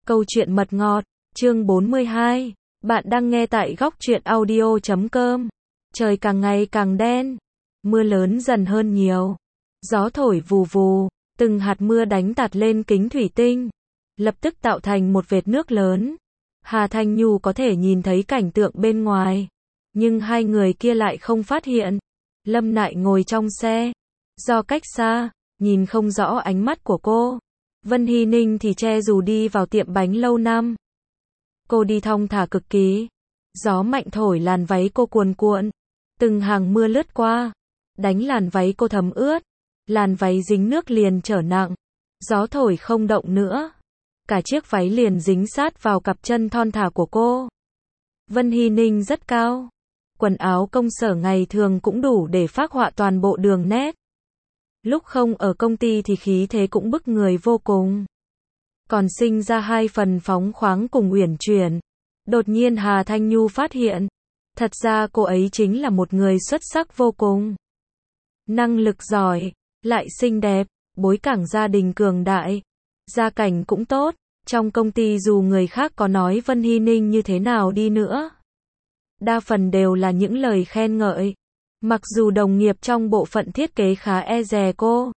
Câu chuyện mật ngọt, chương 42. Bạn đang nghe tại góc truyện audio.com. Trời càng ngày càng đen, mưa lớn dần hơn nhiều. Gió thổi vù vù, từng hạt mưa đánh tạt lên kính thủy tinh, lập tức tạo thành một vệt nước lớn. Hà Thanh Nhu có thể nhìn thấy cảnh tượng bên ngoài, nhưng hai người kia lại không phát hiện. Lâm Nại ngồi trong xe, do cách xa, nhìn không rõ ánh mắt của cô. Vân Hy Ninh thì che dù đi vào tiệm bánh lâu năm. Cô đi thong thả cực kỳ. Gió mạnh thổi làn váy cô cuồn cuộn. Từng hàng mưa lướt qua, đánh làn váy cô thấm ướt. Làn váy dính nước liền trở nặng. Gió thổi không động nữa. Cả chiếc váy liền dính sát vào cặp chân thon thả của cô. Vân Hy Ninh rất cao. Quần áo công sở ngày thường cũng đủ để phác họa toàn bộ đường nét. Lúc không ở công ty thì khí thế cũng bức người vô cùng. Còn sinh ra hai phần phóng khoáng cùng uyển chuyển. Đột nhiên Hà Thanh Nhu phát hiện, thật ra cô ấy chính là một người xuất sắc vô cùng. Năng lực giỏi, lại xinh đẹp, bối cảnh gia đình cường đại, gia cảnh cũng tốt. Trong công ty dù người khác có nói Vân Hy Ninh như thế nào đi nữa, đa phần đều là những lời khen ngợi. Mặc dù đồng nghiệp trong bộ phận thiết kế khá e dè cô,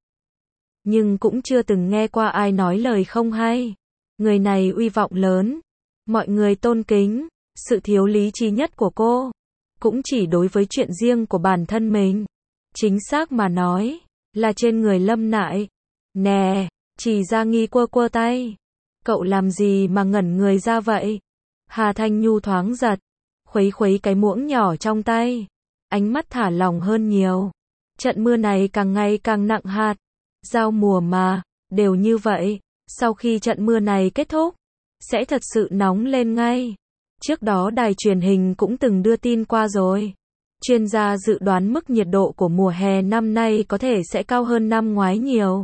nhưng cũng chưa từng nghe qua ai nói lời không hay. Người này uy vọng lớn, mọi người tôn kính. Sự thiếu lý trí nhất của cô cũng chỉ đối với chuyện riêng của bản thân mình. Chính xác mà nói, là trên người Lâm Nại. Nè, Chỉ Gia Nghi quơ quơ tay. Cậu làm gì mà ngẩn người ra vậy? Hà Thanh Nhu thoáng giật, khuấy khuấy cái muỗng nhỏ trong tay. Ánh mắt thả lỏng hơn nhiều. Trận mưa này càng ngày càng nặng hạt. Giao mùa mà, đều như vậy. Sau khi trận mưa này kết thúc, sẽ thật sự nóng lên ngay. Trước đó đài truyền hình cũng từng đưa tin qua rồi. Chuyên gia dự đoán mức nhiệt độ của mùa hè năm nay có thể sẽ cao hơn năm ngoái nhiều.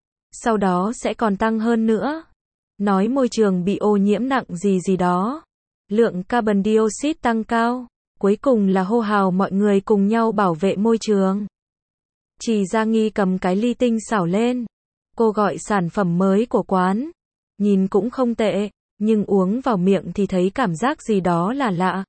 Sau đó sẽ còn tăng hơn nữa. Nói môi trường bị ô nhiễm nặng gì đó. Lượng carbon dioxide tăng cao. Cuối cùng là hô hào mọi người cùng nhau bảo vệ môi trường. Chỉ Gia Nghi cầm cái ly tinh xảo lên. Cô gọi sản phẩm mới của quán. Nhìn cũng không tệ, nhưng uống vào miệng thì thấy cảm giác gì đó là lạ.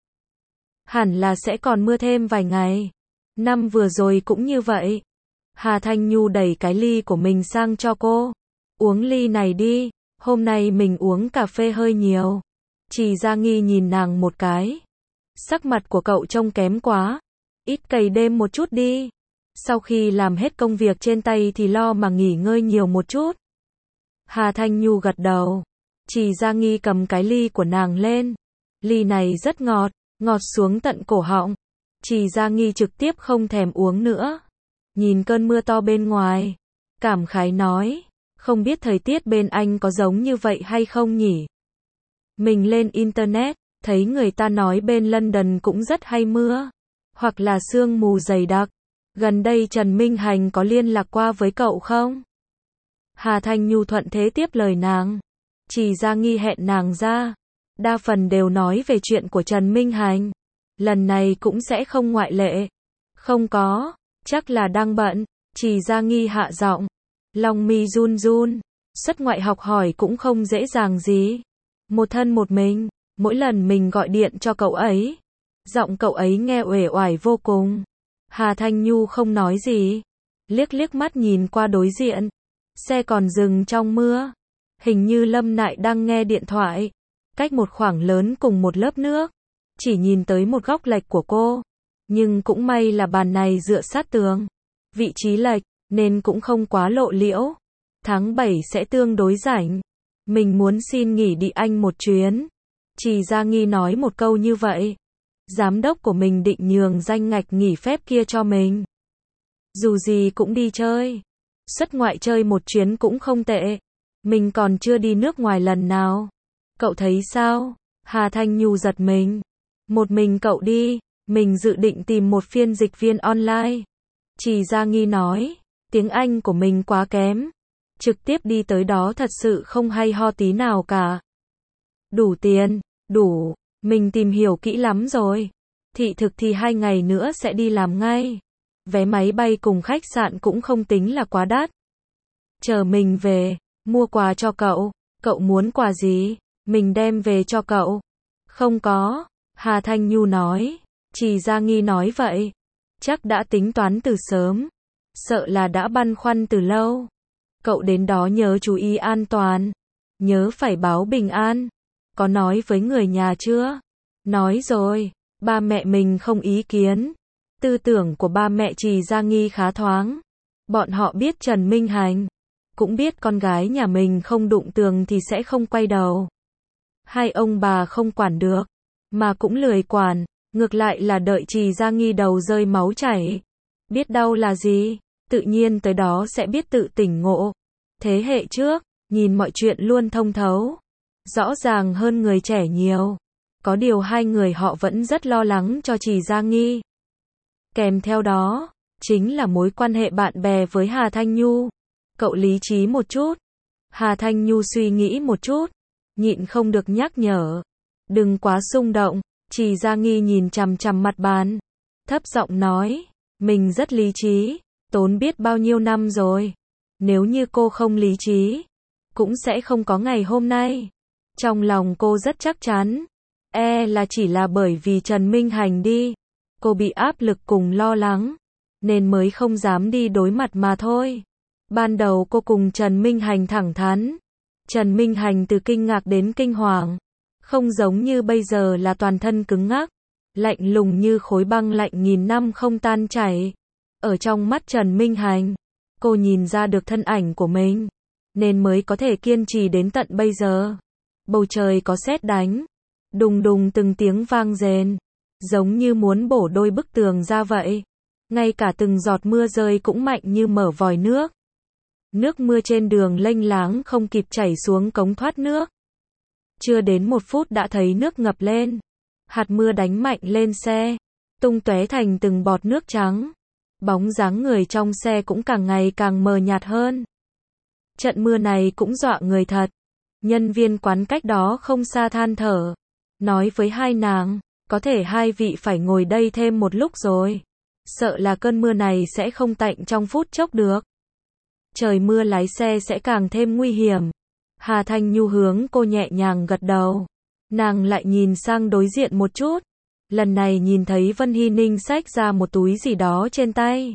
Hẳn là sẽ còn mưa thêm vài ngày. Năm vừa rồi cũng như vậy. Hà Thanh Nhu đẩy cái ly của mình sang cho cô. Uống ly này đi, hôm nay mình uống cà phê hơi nhiều. Chỉ Gia Nghi nhìn nàng một cái. Sắc mặt của cậu trông kém quá. Ít cày đêm một chút đi. Sau khi làm hết công việc trên tay thì lo mà nghỉ ngơi nhiều một chút. Hà Thanh Nhu gật đầu. Chỉ Gia Nghi cầm cái ly của nàng lên. Ly này rất ngọt, ngọt xuống tận cổ họng. Chỉ Gia Nghi trực tiếp không thèm uống nữa. Nhìn cơn mưa to bên ngoài, cảm khái nói, không biết thời tiết bên anh có giống như vậy hay không nhỉ? Mình lên internet, thấy người ta nói bên London cũng rất hay mưa, hoặc là sương mù dày đặc. Gần đây Trần Minh Hành có liên lạc qua với cậu không? Hà Thanh Nhu thuận thế tiếp lời nàng. Chỉ Gia Nghi hẹn nàng ra. Đa phần đều nói về chuyện của Trần Minh Hành. Lần này cũng sẽ không ngoại lệ. Không có, chắc là đang bận. Chỉ Gia Nghi hạ giọng. Lòng mi run run. Xuất ngoại học hỏi cũng không dễ dàng gì. Một thân một mình. Mỗi lần mình gọi điện cho cậu ấy, giọng cậu ấy nghe uể oải vô cùng. Hà Thanh Nhu không nói gì, liếc liếc mắt nhìn qua đối diện. Xe còn dừng trong mưa. Hình như Lâm Nại đang nghe điện thoại. Cách một khoảng lớn cùng một lớp nước. Chỉ nhìn tới một góc lệch của cô. Nhưng cũng may là bàn này dựa sát tường. Vị trí lệch, nên cũng không quá lộ liễu. Tháng 7 sẽ tương đối rảnh. Mình muốn xin nghỉ đi Anh một chuyến. Chỉ Gia Nghi nói một câu như vậy. Giám đốc của mình định nhường danh ngạch nghỉ phép kia cho mình. Dù gì cũng đi chơi. Xuất ngoại chơi một chuyến cũng không tệ. Mình còn chưa đi nước ngoài lần nào. Cậu thấy sao? Hà Thanh Nhu giật mình. Một mình cậu đi, mình dự định tìm một phiên dịch viên online. Chỉ Gia Nghi nói, tiếng Anh của mình quá kém. Trực tiếp đi tới đó thật sự không hay ho tí nào cả. Đủ tiền, đủ, mình tìm hiểu kỹ lắm rồi. Thị thực thì 2 ngày nữa sẽ đi làm ngay. Vé máy bay cùng khách sạn cũng không tính là quá đắt. Chờ mình về, mua quà cho cậu. Cậu muốn quà gì? Mình đem về cho cậu. Không có, Hà Thanh Nhu nói. Trì Gia Nghi nói vậy. Chắc đã tính toán từ sớm. Sợ là đã băn khoăn từ lâu. Cậu đến đó nhớ chú ý an toàn. Nhớ phải báo bình an. Có nói với người nhà chưa? Nói rồi, ba mẹ mình không ý kiến. Tư tưởng của ba mẹ Trì Gia Nghi khá thoáng. Bọn họ biết Trần Minh Hành. Cũng biết con gái nhà mình không đụng tường thì sẽ không quay đầu. Hai ông bà không quản được. Mà cũng lười quản. Ngược lại là đợi Trì Gia Nghi đầu rơi máu chảy. Biết đau là gì? Tự nhiên tới đó sẽ biết tự tỉnh ngộ. Thế hệ trước, nhìn mọi chuyện luôn thông thấu. Rõ ràng hơn người trẻ nhiều. Có điều hai người họ vẫn rất lo lắng cho Trì Gia Nghi. Kèm theo đó, chính là mối quan hệ bạn bè với Hà Thanh Nhu. Cậu lý trí một chút. Hà Thanh Nhu suy nghĩ một chút. Nhịn không được nhắc nhở. Đừng quá xung động. Trì Gia Nghi nhìn chằm chằm mặt bàn. Thấp giọng nói. Mình rất lý trí. Tốn biết bao nhiêu năm rồi. Nếu như cô không lý trí, cũng sẽ không có ngày hôm nay. Trong lòng cô rất chắc chắn. Là chỉ là bởi vì Trần Minh Hành đi. Cô bị áp lực cùng lo lắng. Nên mới không dám đi đối mặt mà thôi. Ban đầu cô cùng Trần Minh Hành thẳng thắn. Trần Minh Hành từ kinh ngạc đến kinh hoàng. Không giống như bây giờ là toàn thân cứng ngắc. Lạnh lùng như khối băng lạnh nghìn năm không tan chảy. Ở trong mắt Trần Minh Hành, cô nhìn ra được thân ảnh của mình. Nên mới có thể kiên trì đến tận bây giờ. Bầu trời có sét đánh. Đùng đùng từng tiếng vang rền. Giống như muốn bổ đôi bức tường ra vậy. Ngay cả từng giọt mưa rơi cũng mạnh như mở vòi nước. Nước mưa trên đường lênh láng không kịp chảy xuống cống thoát nước. Chưa đến 1 phút đã thấy nước ngập lên. Hạt mưa đánh mạnh lên xe. Tung tóe thành từng bọt nước trắng. Bóng dáng người trong xe cũng càng ngày càng mờ nhạt hơn. Trận mưa này cũng dọa người thật. Nhân viên quán cách đó không xa than thở. Nói với hai nàng, có thể hai vị phải ngồi đây thêm một lúc rồi. Sợ là cơn mưa này sẽ không tạnh trong phút chốc được. Trời mưa lái xe sẽ càng thêm nguy hiểm. Hà Thanh Nhu hướng cô nhẹ nhàng gật đầu. Nàng lại nhìn sang đối diện một chút. Lần này nhìn thấy Vân Hy Ninh xách ra một túi gì đó trên tay.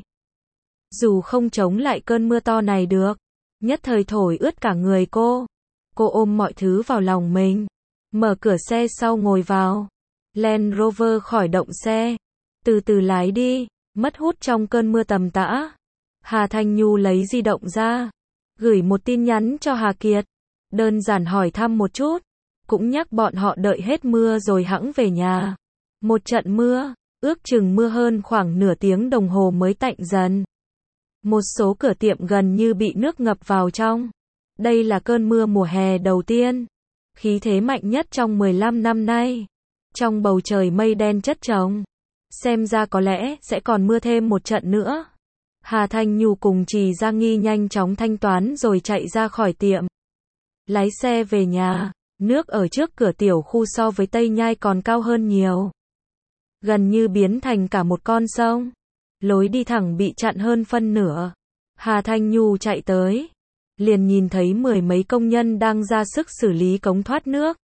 Dù không chống lại cơn mưa to này được, nhất thời thổi ướt cả người cô. Cô ôm mọi thứ vào lòng mình. Mở cửa xe sau ngồi vào. Land Rover khởi động xe. Từ từ lái đi. Mất hút trong cơn mưa tầm tã. Hà Thanh Nhu lấy di động ra. Gửi một tin nhắn cho Hà Kiệt. Đơn giản hỏi thăm một chút. Cũng nhắc bọn họ đợi hết mưa rồi hẵng về nhà. Một trận mưa, ước chừng mưa hơn khoảng nửa tiếng đồng hồ mới tạnh dần. Một số cửa tiệm gần như bị nước ngập vào trong. Đây là cơn mưa mùa hè đầu tiên. Khí thế mạnh nhất trong 15 năm nay. Trong bầu trời mây đen chất chồng. Xem ra có lẽ sẽ còn mưa thêm một trận nữa. Hà Thanh Nhu cùng Trì Gia Nghi nhanh chóng thanh toán rồi chạy ra khỏi tiệm. Lái xe về nhà. Nước ở trước cửa tiểu khu so với Tây Nhai còn cao hơn nhiều. Gần như biến thành cả một con sông. Lối đi thẳng bị chặn hơn phân nửa. Hà Thanh Nhu chạy tới. Liền nhìn thấy 10 mấy công nhân đang ra sức xử lý cống thoát nước.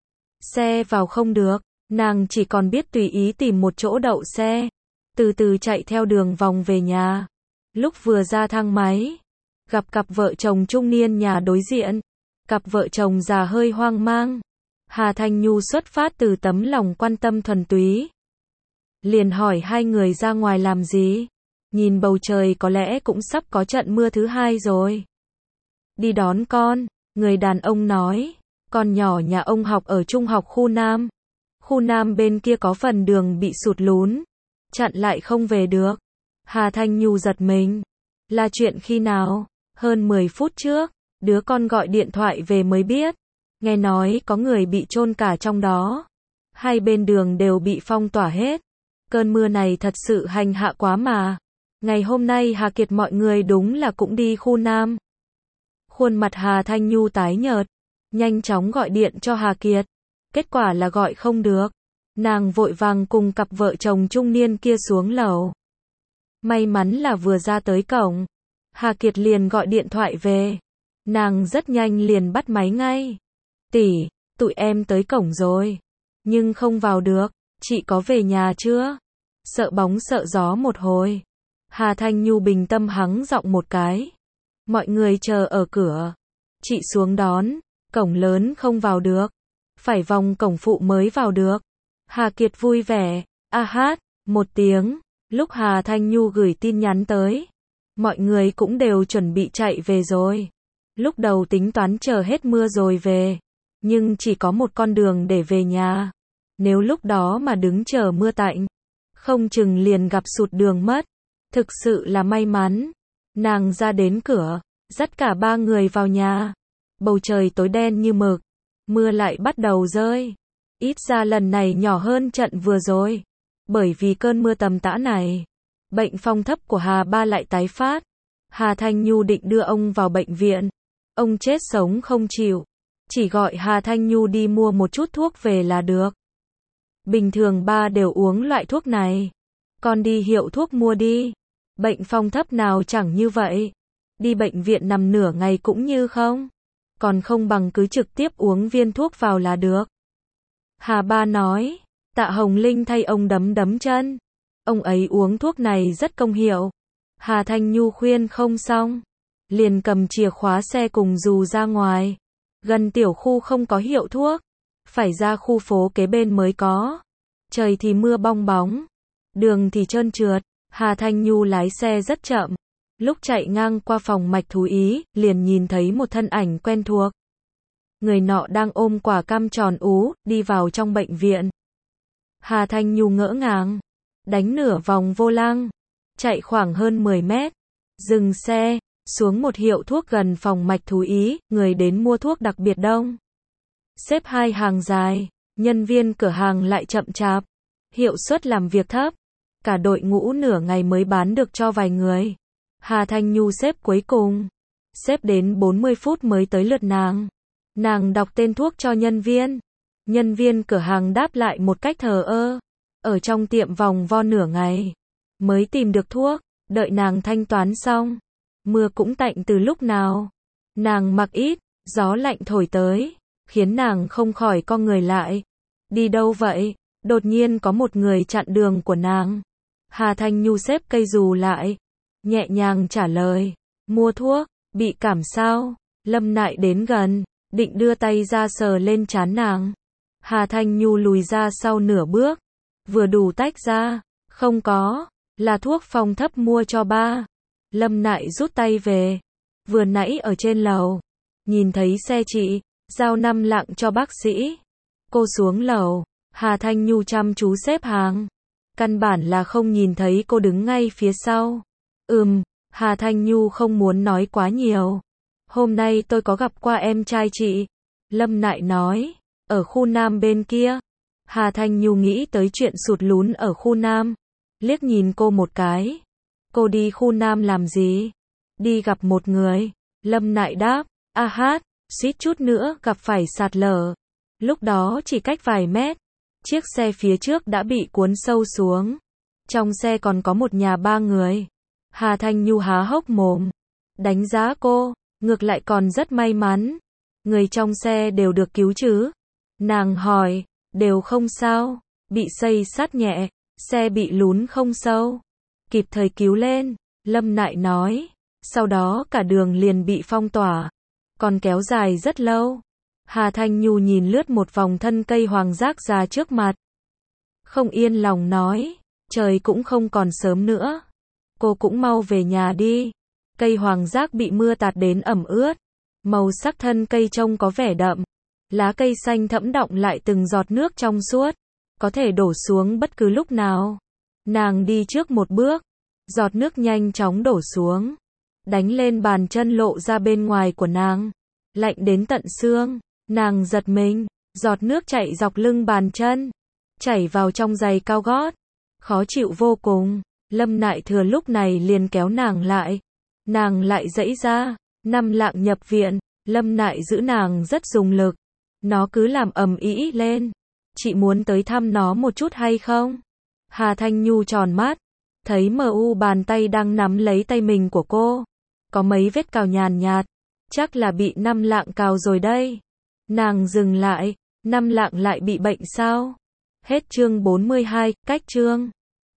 Xe vào không được. Nàng chỉ còn biết tùy ý tìm một chỗ đậu xe. Từ từ chạy theo đường vòng về nhà. Lúc vừa ra thang máy. Gặp cặp vợ chồng trung niên nhà đối diện. Cặp vợ chồng già hơi hoang mang. Hà Thanh Nhu xuất phát từ tấm lòng quan tâm thuần túy. Liền hỏi hai người ra ngoài làm gì. Nhìn bầu trời có lẽ cũng sắp có trận mưa thứ hai rồi. Đi đón con, người đàn ông nói. Con nhỏ nhà ông học ở trung học khu Nam. Khu Nam bên kia có phần đường bị sụt lún. Chặn lại không về được. Hà Thanh Nhu giật mình. Là chuyện khi nào? Hơn 10 phút trước. Đứa con gọi điện thoại về mới biết. Nghe nói có người bị chôn cả trong đó. Hai bên đường đều bị phong tỏa hết. Cơn mưa này thật sự hành hạ quá mà. Ngày hôm nay Hà Kiệt mọi người đúng là cũng đi khu Nam. Khuôn mặt Hà Thanh Nhu tái nhợt. Nhanh chóng gọi điện cho Hà Kiệt. Kết quả là gọi không được. Nàng vội vàng cùng cặp vợ chồng trung niên kia xuống lầu. May mắn là vừa ra tới cổng. Hà Kiệt liền gọi điện thoại về. Nàng rất nhanh liền bắt máy ngay. Tỷ, tụi em tới cổng rồi, nhưng không vào được, chị có về nhà chưa? Sợ bóng sợ gió một hồi. Hà Thanh Nhu bình tâm hắng giọng một cái. Mọi người chờ ở cửa. Chị xuống đón, cổng lớn không vào được, phải vòng cổng phụ mới vào được. Hà Kiệt vui vẻ, a hát, một tiếng, lúc Hà Thanh Nhu gửi tin nhắn tới. Mọi người cũng đều chuẩn bị chạy về rồi. Lúc đầu tính toán chờ hết mưa rồi về, nhưng chỉ có một con đường để về nhà. Nếu lúc đó mà đứng chờ mưa tạnh, không chừng liền gặp sụt đường mất. Thực sự là may mắn. Nàng ra đến cửa, dắt cả ba người vào nhà. Bầu trời tối đen như mực, mưa lại bắt đầu rơi. Ít ra lần này nhỏ hơn trận vừa rồi. Bởi vì cơn mưa tầm tã này, bệnh phong thấp của Hà Ba lại tái phát. Hà Thanh Nhu định đưa ông vào bệnh viện. Ông chết sống không chịu. Chỉ gọi Hà Thanh Nhu đi mua một chút thuốc về là được. Bình thường ba đều uống loại thuốc này. Con đi hiệu thuốc mua đi. Bệnh phong thấp nào chẳng như vậy. Đi bệnh viện nằm nửa ngày cũng như không. Còn không bằng cứ trực tiếp uống viên thuốc vào là được. Hà Ba nói. Tạ Hồng Linh thay ông đấm đấm chân. Ông ấy uống thuốc này rất công hiệu. Hà Thanh Nhu khuyên không xong, liền cầm chìa khóa xe cùng dù ra ngoài. Gần tiểu khu không có hiệu thuốc, phải ra khu phố kế bên mới có. Trời thì mưa bong bóng, đường thì trơn trượt. Hà Thanh Nhu lái xe rất chậm. Lúc chạy ngang qua phòng mạch thú y, liền nhìn thấy một thân ảnh quen thuộc. Người nọ đang ôm quả cam tròn ú, đi vào trong bệnh viện. Hà Thanh Nhu ngỡ ngàng, đánh nửa vòng vô lăng, chạy khoảng hơn 10 mét, dừng xe, xuống một hiệu thuốc gần phòng mạch thú y, người đến mua thuốc đặc biệt đông. Xếp hai hàng dài, nhân viên cửa hàng lại chậm chạp, hiệu suất làm việc thấp, cả đội ngũ nửa ngày mới bán được cho vài người. Hà Thanh Nhu xếp cuối cùng, xếp đến 40 phút mới tới lượt nàng. Nàng đọc tên thuốc cho nhân viên cửa hàng đáp lại một cách thờ ơ. Ở trong tiệm vòng vo nửa ngày, mới tìm được thuốc, đợi nàng thanh toán xong. Mưa cũng tạnh từ lúc nào. Nàng mặc ít, gió lạnh thổi tới, khiến nàng không khỏi co người lại. Đi đâu vậy? Đột nhiên có một người chặn đường của nàng. Hà Thanh Nhu xếp cây dù lại, nhẹ nhàng trả lời. Mua thuốc, bị cảm sao? Lâm Nại đến gần, định đưa tay ra sờ lên trán nàng. Hà Thanh Nhu lùi ra sau nửa bước, vừa đủ tách ra. Không có, là thuốc phong thấp mua cho ba. Lâm Nại rút tay về. Vừa nãy ở trên lầu, nhìn thấy xe chị, giao 5 lạng cho bác sĩ. Cô xuống lầu, Hà Thanh Nhu chăm chú xếp hàng. Căn bản là không nhìn thấy cô đứng ngay phía sau. Hà Thanh Nhu không muốn nói quá nhiều. Hôm nay tôi có gặp qua em trai chị. Lâm Nại nói, ở khu Nam bên kia. Hà Thanh Nhu nghĩ tới chuyện sụt lún ở khu Nam. Liếc nhìn cô một cái. Cô đi khu Nam làm gì? Đi gặp một người. Lâm Nại đáp, a hát, suýt chút nữa gặp phải sạt lở. Lúc đó chỉ cách vài mét. Chiếc xe phía trước đã bị cuốn sâu xuống. Trong xe còn có một nhà 3 người. Hà Thanh Nhu há hốc mồm. Đánh giá cô, ngược lại còn rất may mắn. Người trong xe đều được cứu chứ? Nàng hỏi, đều không sao, bị xây sát nhẹ, xe bị lún không sâu. Kịp thời cứu lên, Lâm Nại nói. Sau đó cả đường liền bị phong tỏa, còn kéo dài rất lâu. Hà Thanh Nhu nhìn lướt một vòng thân cây hoàng giác già trước mặt. Không yên lòng nói, trời cũng không còn sớm nữa. Cô cũng mau về nhà đi. Cây hoàng giác bị mưa tạt đến ẩm ướt. Màu sắc thân cây trông có vẻ đậm. Lá cây xanh thẫm đọng lại từng giọt nước trong suốt. Có thể đổ xuống bất cứ lúc nào. Nàng đi trước một bước. Giọt nước nhanh chóng đổ xuống. Đánh lên bàn chân lộ ra bên ngoài của nàng. Lạnh đến tận xương. Nàng giật mình. Giọt nước chảy dọc lưng bàn chân. Chảy vào trong giày cao gót. Khó chịu vô cùng. Lâm Nại thừa lúc này liền kéo nàng lại. Nàng lại giãy ra. 5 lạng nhập viện. Lâm Nại giữ nàng rất dùng lực. Nó cứ làm ầm ĩ lên. Chị muốn tới thăm nó một chút hay không? Hà Thanh Nhu tròn mắt. Thấy MU bàn tay đang nắm lấy tay mình của cô. Có mấy vết cào nhàn nhạt. Chắc là bị 5 lạng cào rồi đây. Nàng dừng lại. Năm Lạng lại bị bệnh sao? Hết chương 42, cách chương